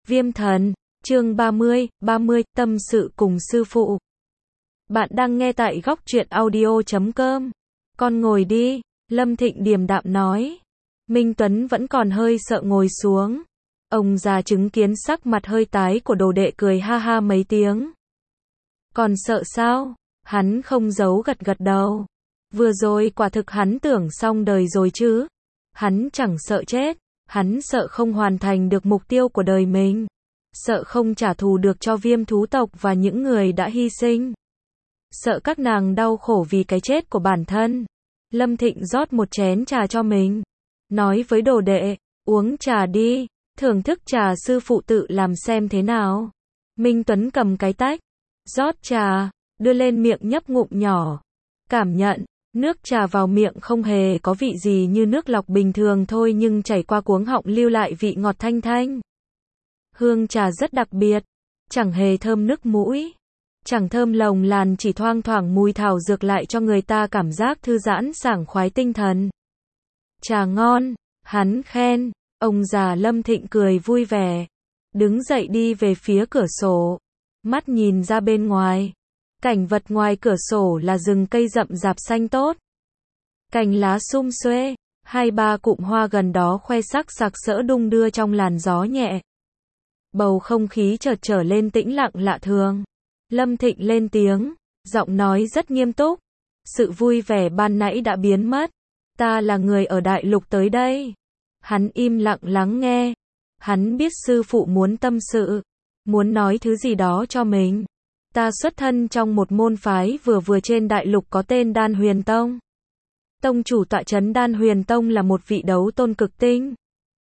Viêm thần, chương 30, tâm sự cùng sư phụ. Bạn đang nghe tại góc truyện audio.com. Con ngồi đi, Lâm Thịnh điềm đạm nói. Minh Tuấn vẫn còn hơi sợ ngồi xuống. Ông già chứng kiến sắc mặt hơi tái của đồ đệ cười ha ha mấy tiếng. Còn sợ sao? Hắn không giấu gật gật đầu. Vừa rồi quả thực hắn tưởng xong đời rồi chứ. Hắn chẳng sợ chết. Hắn sợ không hoàn thành được mục tiêu của đời mình. Sợ không trả thù được cho Viêm thú tộc và những người đã hy sinh. Sợ các nàng đau khổ vì cái chết của bản thân. Lâm Thịnh rót một chén trà cho mình. Nói với đồ đệ, uống trà đi, thưởng thức trà sư phụ tự làm xem thế nào. Minh Tuấn cầm cái tách, rót trà, đưa lên miệng nhấp ngụm nhỏ. Cảm nhận, nước trà vào miệng không hề có vị gì như nước lọc bình thường thôi, nhưng chảy qua cuống họng lưu lại vị ngọt thanh thanh. Hương trà rất đặc biệt, chẳng hề thơm nức mũi, chẳng thơm lồng làn, chỉ thoang thoảng mùi thảo dược lại cho người ta cảm giác thư giãn sảng khoái tinh thần. Trà ngon, hắn khen. Ông già Lâm Thịnh cười vui vẻ, đứng dậy đi về phía cửa sổ, mắt nhìn ra bên ngoài. Cảnh vật ngoài cửa sổ là rừng cây rậm rạp xanh tốt, cành lá sum xuê, 2-3 cụm hoa gần đó khoe sắc sặc sỡ đung đưa trong làn gió nhẹ. Bầu không khí chợt trở lên tĩnh lặng lạ thường. Lâm Thịnh lên tiếng, giọng nói rất nghiêm túc. Sự vui vẻ ban nãy đã biến mất. Ta là người ở đại lục tới đây. Hắn im lặng lắng nghe. Hắn biết sư phụ muốn tâm sự, muốn nói thứ gì đó cho mình. Ta xuất thân trong một môn phái vừa trên đại lục có tên Đan Huyền Tông. Tông chủ tọa trấn Đan Huyền Tông là một vị đấu tôn cực tinh.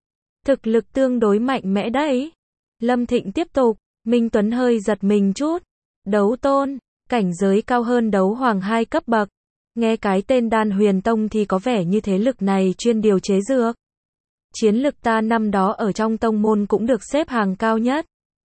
Thực lực tương đối mạnh mẽ đấy. Lâm Thịnh tiếp tục. Minh Tuấn hơi giật mình chút. Đấu tôn, cảnh giới cao hơn đấu hoàng 2 cấp bậc. Nghe cái tên Đan Huyền Tông thì có vẻ như thế lực này chuyên điều chế dược. Chiến lực ta năm đó ở trong tông môn cũng được xếp hàng cao nhất.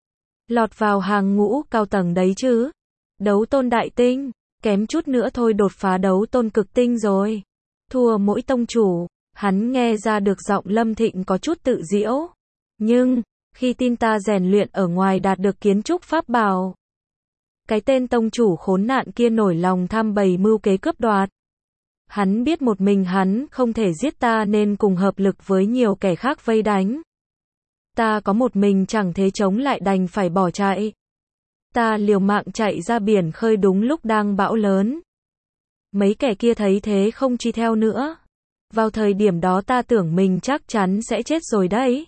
Lọt vào hàng ngũ cao tầng đấy chứ. Đấu tôn đại tinh, kém chút nữa thôi đột phá đấu tôn cực tinh rồi. Thua mỗi tông chủ. Hắn nghe ra được giọng Lâm Thịnh có chút tự giễu. Nhưng, khi tin ta rèn luyện ở ngoài đạt được kiến trúc pháp bảo, cái tên tông chủ khốn nạn kia nổi lòng tham bày mưu kế cướp đoạt. Hắn biết một mình hắn không thể giết ta nên cùng hợp lực với nhiều kẻ khác vây đánh. Ta có một mình chẳng thế chống lại đành phải bỏ chạy. Ta liều mạng chạy ra biển khơi đúng lúc đang bão lớn. Mấy kẻ kia thấy thế không truy theo nữa. Vào thời điểm đó ta tưởng mình chắc chắn sẽ chết rồi đấy.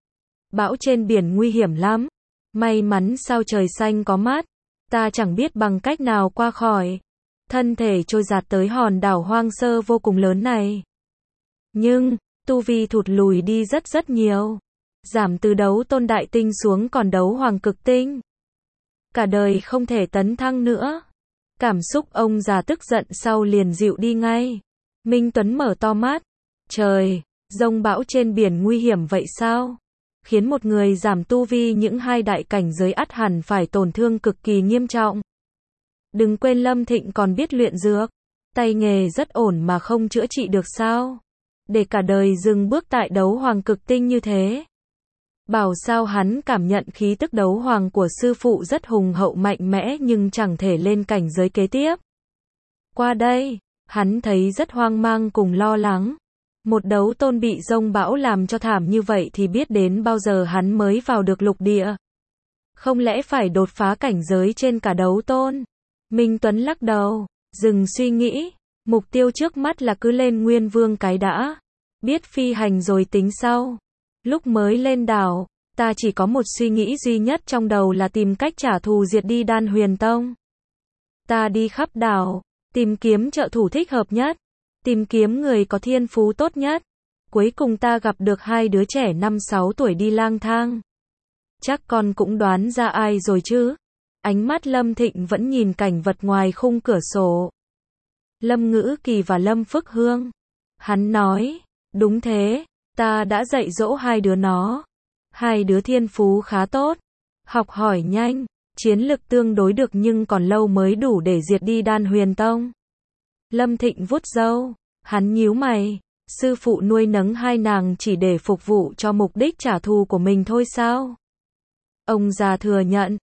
Bão trên biển nguy hiểm lắm. May mắn sao trời xanh có mát. Ta chẳng biết bằng cách nào qua khỏi. Thân thể trôi dạt tới hòn đảo hoang sơ vô cùng lớn này. Nhưng, tu vi thụt lùi đi rất nhiều. Giảm từ đấu tôn đại tinh xuống còn đấu hoàng cực tinh. Cả đời không thể tấn thăng nữa. Cảm xúc ông già tức giận sau liền dịu đi ngay. Minh Tuấn mở to mắt. Trời, dông bão trên biển nguy hiểm vậy sao? Khiến một người giảm tu vi những 2 đại cảnh giới ắt hẳn phải tổn thương cực kỳ nghiêm trọng. Đừng quên Lâm Thịnh còn biết luyện dược. Tay nghề rất ổn mà không chữa trị được sao? Để cả đời dừng bước tại đấu hoàng cực tinh như thế. Bảo sao hắn cảm nhận khí tức đấu hoàng của sư phụ rất hùng hậu mạnh mẽ nhưng chẳng thể lên cảnh giới kế tiếp. Qua đây, hắn thấy rất hoang mang cùng lo lắng. Một đấu tôn bị dông bão làm cho thảm như vậy thì biết đến bao giờ hắn mới vào được lục địa. Không lẽ phải đột phá cảnh giới trên cả đấu tôn? Minh Tuấn lắc đầu, dừng suy nghĩ. Mục tiêu trước mắt là cứ lên Nguyên Vương cái đã. Biết phi hành rồi tính sau. Lúc mới lên đảo, ta chỉ có một suy nghĩ duy nhất trong đầu là tìm cách trả thù diệt đi Đan Huyền Tông. Ta đi khắp đảo, tìm kiếm trợ thủ thích hợp nhất. Tìm kiếm người có thiên phú tốt nhất. Cuối cùng ta gặp được 2 đứa trẻ 5-6 tuổi đi lang thang. Chắc con cũng đoán ra ai rồi chứ. Ánh mắt Lâm Thịnh vẫn nhìn cảnh vật ngoài khung cửa sổ. Lâm Ngữ Kỳ và Lâm Phước Hương. Hắn nói, đúng thế, ta đã dạy dỗ 2 đứa nó. 2 đứa thiên phú khá tốt, học hỏi nhanh, chiến lực tương đối được nhưng còn lâu mới đủ để diệt đi Đan Huyền Tông. Lâm Thịnh vuốt râu, hắn nhíu mày, sư phụ nuôi nấng 2 nàng chỉ để phục vụ cho mục đích trả thù của mình thôi sao? Ông già thừa nhận,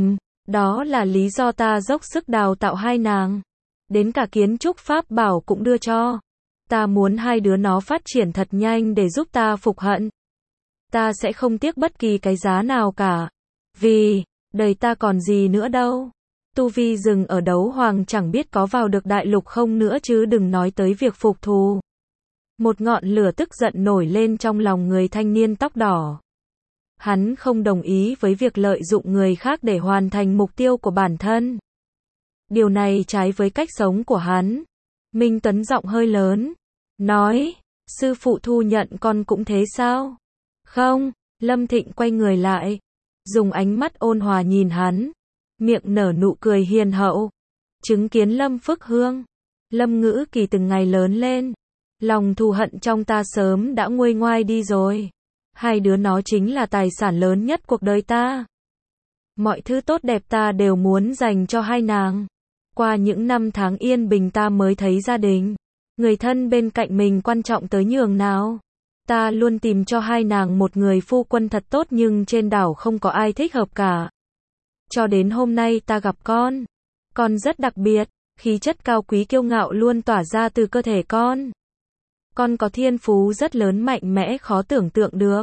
đó là lý do ta dốc sức đào tạo hai nàng. Đến cả kiến trúc pháp bảo cũng đưa cho. Ta muốn hai đứa nó phát triển thật nhanh để giúp ta phục hận. Ta sẽ không tiếc bất kỳ cái giá nào cả. Vì, đời ta còn gì nữa đâu. Tu vi dừng ở đấu hoàng chẳng biết có vào được đại lục không nữa chứ đừng nói tới việc phục thù. Một ngọn lửa tức giận nổi lên trong lòng người thanh niên tóc đỏ. Hắn không đồng ý với việc lợi dụng người khác để hoàn thành mục tiêu của bản thân. Điều này trái với cách sống của hắn. Minh Tuấn giọng hơi lớn, nói, sư phụ thu nhận con cũng thế sao? Không, Lâm Thịnh quay người lại, dùng ánh mắt ôn hòa nhìn hắn, miệng nở nụ cười hiền hậu. Chứng kiến Lâm Phước Hương, Lâm Ngữ Kỳ từng ngày lớn lên, lòng thù hận trong ta sớm đã nguôi ngoai đi rồi. Hai đứa nó chính là tài sản lớn nhất cuộc đời ta. Mọi thứ tốt đẹp ta đều muốn dành cho hai nàng. Qua những năm tháng yên bình ta mới thấy gia đình, người thân bên cạnh mình quan trọng tới nhường nào. Ta luôn tìm cho hai nàng một người phu quân thật tốt nhưng trên đảo không có ai thích hợp cả. Cho đến hôm nay ta gặp con rất đặc biệt, khí chất cao quý kiêu ngạo luôn tỏa ra từ cơ thể con. Con có thiên phú rất lớn mạnh mẽ khó tưởng tượng được.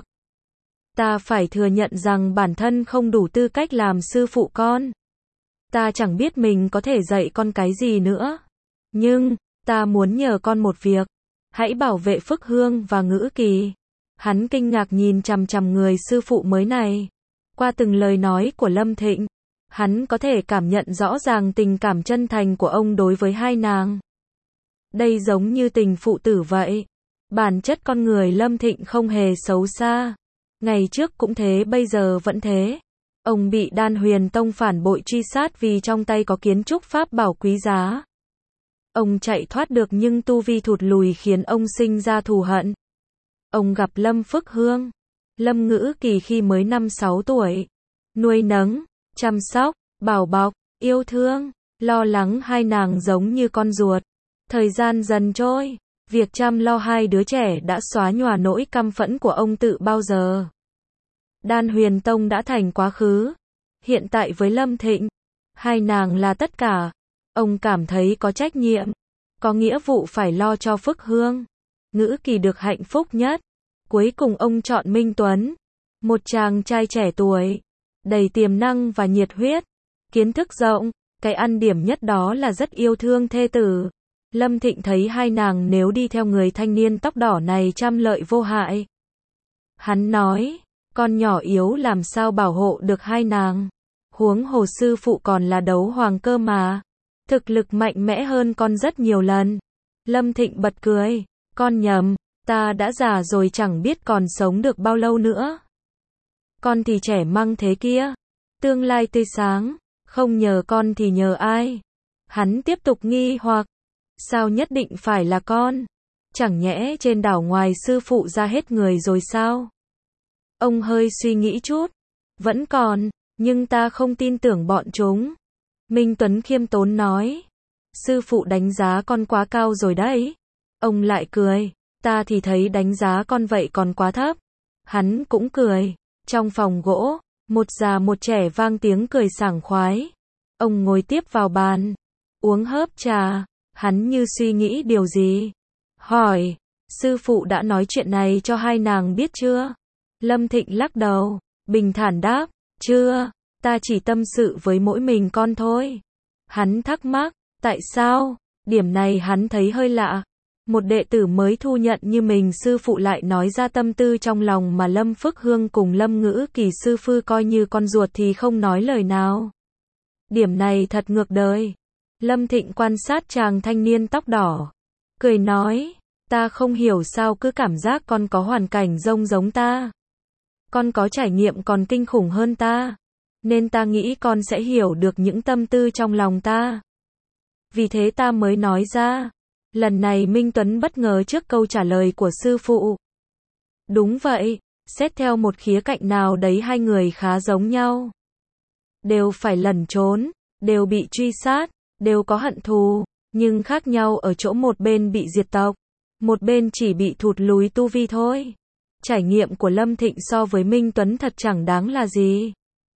Ta phải thừa nhận rằng bản thân không đủ tư cách làm sư phụ con. Ta chẳng biết mình có thể dạy con cái gì nữa. Nhưng, ta muốn nhờ con một việc. Hãy bảo vệ Phước Hương và Ngữ Kỳ. Hắn kinh ngạc nhìn chằm chằm người sư phụ mới này. Qua từng lời nói của Lâm Thịnh, hắn có thể cảm nhận rõ ràng tình cảm chân thành của ông đối với hai nàng. Đây giống như tình phụ tử vậy. Bản chất con người Lâm Thịnh không hề xấu xa. Ngày trước cũng thế bây giờ vẫn thế. Ông bị Đan Huyền Tông phản bội truy sát vì trong tay có kiến trúc pháp bảo quý giá. Ông chạy thoát được nhưng tu vi thụt lùi khiến ông sinh ra thù hận. Ông gặp Lâm Phước Hương, Lâm Ngữ Kỳ khi mới 5-6 tuổi. Nuôi nấng, chăm sóc, bảo bọc, yêu thương, lo lắng hai nàng giống như con ruột. Thời gian dần trôi, việc chăm lo hai đứa trẻ đã xóa nhòa nỗi căm phẫn của ông từ bao giờ. Đan Huyền Tông đã thành quá khứ. Hiện tại với Lâm Thịnh, hai nàng là tất cả. Ông cảm thấy có trách nhiệm, có nghĩa vụ phải lo cho Phước Hương, Ngữ Kỳ được hạnh phúc nhất. Cuối cùng ông chọn Minh Tuấn, một chàng trai trẻ tuổi, đầy tiềm năng và nhiệt huyết, kiến thức rộng. Cái ăn điểm nhất đó là rất yêu thương thê tử. Lâm Thịnh thấy hai nàng nếu đi theo người thanh niên tóc đỏ này trăm lợi vô hại. Hắn nói, con nhỏ yếu làm sao bảo hộ được hai nàng. Huống hồ sư phụ còn là đấu hoàng cơ mà. Thực lực mạnh mẽ hơn con rất nhiều lần. Lâm Thịnh bật cười, con nhầm, ta đã già rồi chẳng biết còn sống được bao lâu nữa. Con thì trẻ măng thế kia, tương lai tươi sáng, không nhờ con thì nhờ ai? Hắn tiếp tục nghi hoặc, sao nhất định phải là con? Chẳng nhẽ trên đảo ngoài sư phụ ra hết người rồi sao? Ông hơi suy nghĩ chút, vẫn còn, nhưng ta không tin tưởng bọn chúng. Minh Tuấn khiêm tốn nói, sư phụ đánh giá con quá cao rồi đấy. Ông lại cười, ta thì thấy đánh giá con vậy còn quá thấp. Hắn cũng cười, trong phòng gỗ, một già một trẻ vang tiếng cười sảng khoái. Ông ngồi tiếp vào bàn, uống hớp trà, hắn như suy nghĩ điều gì. Hỏi, sư phụ đã nói chuyện này cho hai nàng biết chưa? Lâm Thịnh lắc đầu, bình thản đáp, chưa, ta chỉ tâm sự với mỗi mình con thôi. Hắn thắc mắc, tại sao? Điểm này hắn thấy hơi lạ. Một đệ tử mới thu nhận như mình sư phụ lại nói ra tâm tư trong lòng mà Lâm Phước Hương cùng Lâm Ngữ Kỳ sư phụ coi như con ruột thì không nói lời nào. Điểm này thật ngược đời. Lâm Thịnh quan sát chàng thanh niên tóc đỏ, cười nói, ta không hiểu sao cứ cảm giác con có hoàn cảnh giống ta. Con có trải nghiệm còn kinh khủng hơn ta, nên ta nghĩ con sẽ hiểu được những tâm tư trong lòng ta. Vì thế ta mới nói ra. Lần này Minh Tuấn bất ngờ trước câu trả lời của sư phụ. Đúng vậy, xét theo một khía cạnh nào đấy hai người khá giống nhau. Đều phải lẩn trốn, đều bị truy sát, đều có hận thù, nhưng khác nhau ở chỗ một bên bị diệt tộc, một bên chỉ bị thụt lùi tu vi thôi. Trải nghiệm của Lâm Thịnh so với Minh Tuấn thật chẳng đáng là gì.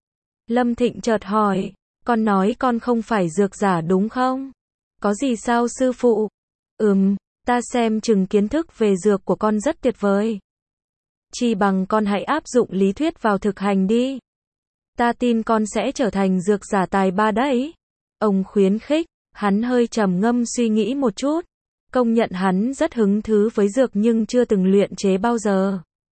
Lâm Thịnh chợt hỏi, con nói con không phải dược giả đúng không? Có gì sao sư phụ? Ta xem chừng kiến thức về dược của con rất tuyệt vời. Chỉ bằng con hãy áp dụng lý thuyết vào thực hành đi. Ta tin con sẽ trở thành dược giả tài ba đấy. Ông khuyến khích, hắn hơi trầm ngâm suy nghĩ một chút. Công nhận hắn rất hứng thú với dược nhưng chưa từng luyện chế bao giờ.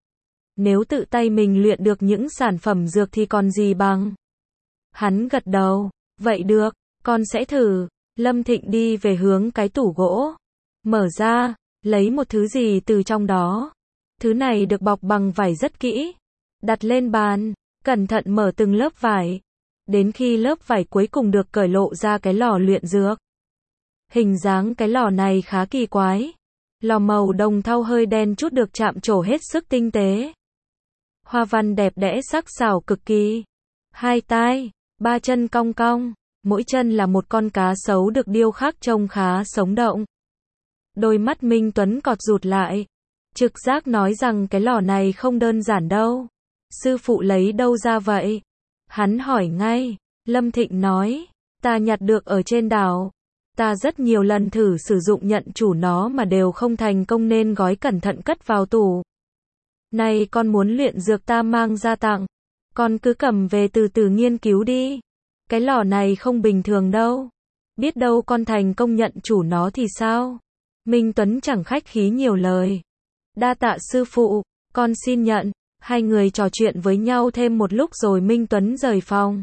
Nếu tự tay mình luyện được những sản phẩm dược thì còn gì bằng. Hắn gật đầu, vậy được, con sẽ thử. Lâm Thịnh đi về hướng cái tủ gỗ. Mở ra, lấy một thứ gì từ trong đó. Thứ này được bọc bằng vải rất kỹ. Đặt lên bàn, cẩn thận mở từng lớp vải. Đến khi lớp vải cuối cùng được cởi lộ ra cái lò luyện dược. Hình dáng cái lò này khá kỳ quái. Lò màu đồng thau hơi đen chút được chạm trổ hết sức tinh tế. Hoa văn đẹp đẽ sắc sảo cực kỳ. 2 tai, 3 chân cong cong. Mỗi chân là một con cá sấu được điêu khắc trông khá sống động. Đôi mắt Minh Tuấn cọt rụt lại. Trực giác nói rằng cái lò này không đơn giản đâu. Sư phụ lấy đâu ra vậy? Hắn hỏi ngay. Lâm Thịnh nói, ta nhặt được ở trên đảo. Ta rất nhiều lần thử sử dụng nhận chủ nó mà đều không thành công nên gói cẩn thận cất vào tủ. Này con muốn luyện dược ta mang ra tặng. Con cứ cầm về từ từ nghiên cứu đi. Cái lò này không bình thường đâu. Biết đâu con thành công nhận chủ nó thì sao? Minh Tuấn chẳng khách khí nhiều lời. Đa tạ sư phụ, con xin nhận. Hai người trò chuyện với nhau thêm một lúc rồi Minh Tuấn rời phòng.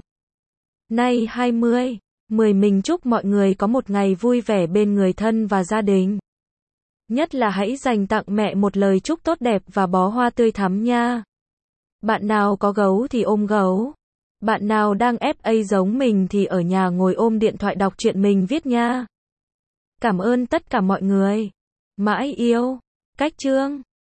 Nay 20/10 mình chúc mọi người có một ngày vui vẻ bên người thân và gia đình. Nhất là hãy dành tặng mẹ một lời chúc tốt đẹp và bó hoa tươi thắm nha. Bạn nào có gấu thì ôm gấu. Bạn nào đang FA giống mình thì ở nhà ngồi ôm điện thoại đọc truyện mình viết nha. Cảm ơn tất cả mọi người. Mãi yêu. Cách chương